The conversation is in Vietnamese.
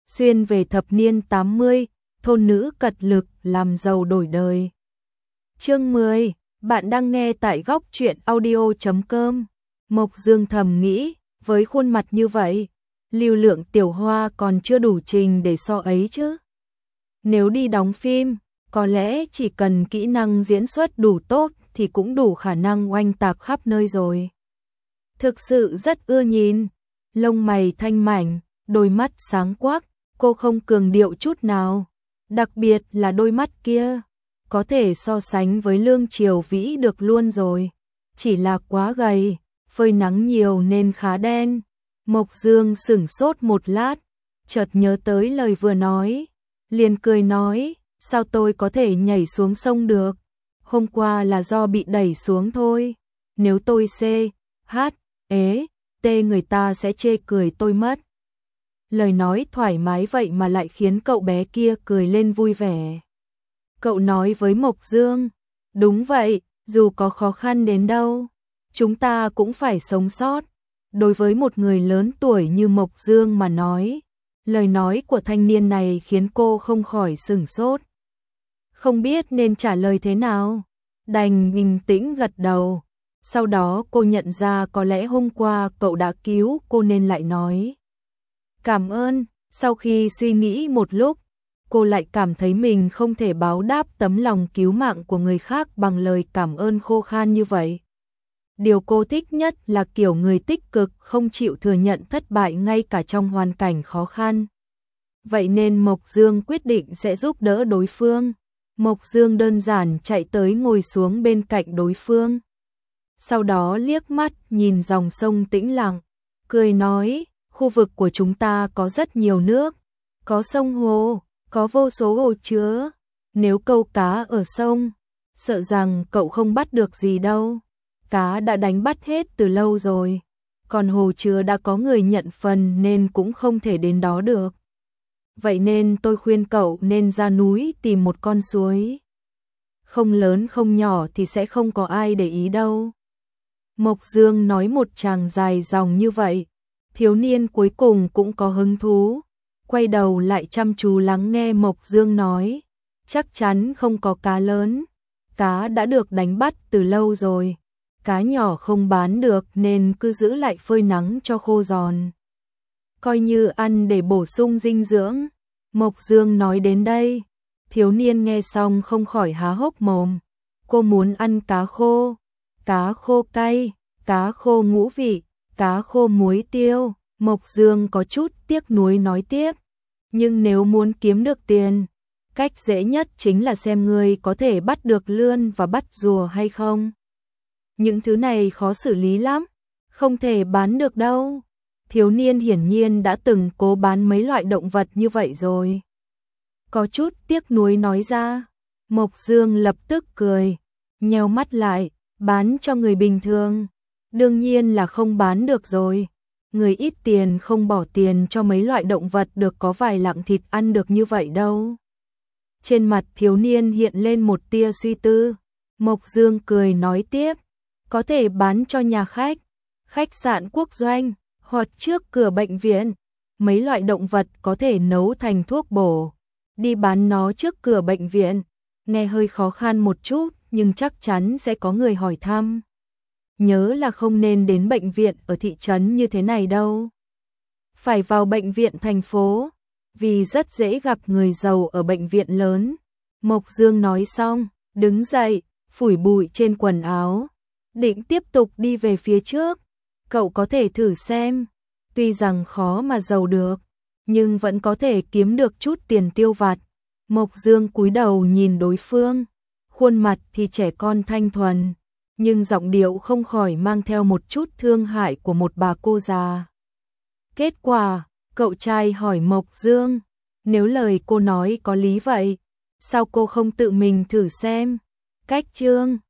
xuyên về thập niên 80, thôn nữ cật lực làm giàu đổi đời. Chương 10, bạn đang nghe tại góc truyện audio.com. Mộc Dương thầm nghĩ, với khuôn mặt như vậy, lưu lượng Tiểu Hoa còn chưa đủ trình để so ấy chứ. Nếu đi đóng phim, có lẽ chỉ cần kỹ năng diễn xuất đủ tốt thì cũng đủ khả năng oanh tạc khắp nơi rồi. Thực sự rất ưa nhìn, lông mày thanh mảnh, đôi mắt sáng quắc, cô không cường điệu chút nào. Đặc biệt là đôi mắt kia, có thể so sánh với Lương Triều Vĩ được luôn rồi. Chỉ là quá gầy, phơi nắng nhiều nên khá đen. Mộc Dương sửng sốt một lát, chợt nhớ tới lời vừa nói, liền cười nói, sao tôi có thể nhảy xuống sông được? Hôm qua là do bị đẩy xuống thôi. Nếu tôi người ta sẽ chê cười tôi mất. Lời nói thoải mái vậy mà lại khiến cậu bé kia cười lên vui vẻ. Cậu nói với Mộc Dương, đúng vậy, dù có khó khăn đến đâu, chúng ta cũng phải sống sót. Đối với một người lớn tuổi như Mộc Dương mà nói, lời nói của thanh niên này khiến cô không khỏi sửng sốt. Không biết nên trả lời thế nào, đành bình tĩnh gật đầu. Sau đó cô nhận ra có lẽ hôm qua cậu đã cứu cô nên lại nói cảm ơn. Sau khi suy nghĩ một lúc, cô lại cảm thấy mình không thể báo đáp tấm lòng cứu mạng của người khác bằng lời cảm ơn khô khan như vậy. Điều cô thích nhất là kiểu người tích cực không chịu thừa nhận thất bại ngay cả trong hoàn cảnh khó khăn. Vậy nên Mộc Dương quyết định sẽ giúp đỡ đối phương. Mộc Dương đơn giản chạy tới ngồi xuống bên cạnh đối phương. Sau đó liếc mắt nhìn dòng sông tĩnh lặng, cười nói, khu vực của chúng ta có rất nhiều nước, có sông hồ, có vô số hồ chứa. Nếu câu cá ở sông, sợ rằng cậu không bắt được gì đâu. Cá đã đánh bắt hết từ lâu rồi, còn hồ chứa đã có người nhận phần nên cũng không thể đến đó được. Vậy nên tôi khuyên cậu nên ra núi tìm một con suối. Không lớn không nhỏ thì sẽ không có ai để ý đâu. Mộc Dương nói một tràng dài dòng như vậy, thiếu niên cuối cùng cũng có hứng thú, quay đầu lại chăm chú lắng nghe Mộc Dương nói, chắc chắn không có cá lớn, cá đã được đánh bắt từ lâu rồi, cá nhỏ không bán được nên cứ giữ lại phơi nắng cho khô giòn. Coi như ăn để bổ sung dinh dưỡng. Mộc Dương nói đến đây, thiếu niên nghe xong không khỏi há hốc mồm, cô muốn ăn cá khô cay, cá khô ngũ vị, cá khô muối tiêu. Mộc Dương có chút tiếc nuối nói tiếp, nhưng nếu muốn kiếm được tiền, cách dễ nhất chính là xem người có thể bắt được lươn và bắt rùa hay không. Những thứ này khó xử lý lắm, không thể bán được đâu. Thiếu niên hiển nhiên đã từng cố bán mấy loại động vật như vậy rồi. Có chút tiếc nuối nói ra, Mộc Dương lập tức cười, nheo mắt lại, bán cho người bình thường. Đương nhiên là không bán được rồi. Người ít tiền không bỏ tiền cho mấy loại động vật được có vài lạng thịt ăn được như vậy đâu. Trên mặt thiếu niên hiện lên một tia suy tư. Mộc Dương cười nói tiếp, có thể bán cho nhà khách, khách sạn quốc doanh, hoặc trước cửa bệnh viện. Mấy loại động vật có thể nấu thành thuốc bổ, đi bán nó trước cửa bệnh viện. Nghe hơi khó khăn một chút, nhưng chắc chắn sẽ có người hỏi thăm. Nhớ là không nên đến bệnh viện ở thị trấn như thế này đâu. Phải vào bệnh viện thành phố, vì rất dễ gặp người giàu ở bệnh viện lớn. Mộc Dương nói xong, đứng dậy, phủi bụi trên quần áo, định tiếp tục đi về phía trước. Cậu có thể thử xem, tuy rằng khó mà giàu được, nhưng vẫn có thể kiếm được chút tiền tiêu vặt. Mộc Dương cúi đầu nhìn đối phương, khuôn mặt thì trẻ con thanh thuần, nhưng giọng điệu không khỏi mang theo một chút thương hại của một bà cô già. Kết quả, cậu trai hỏi Mộc Dương, nếu lời cô nói có lý vậy, sao cô không tự mình thử xem? Cách chương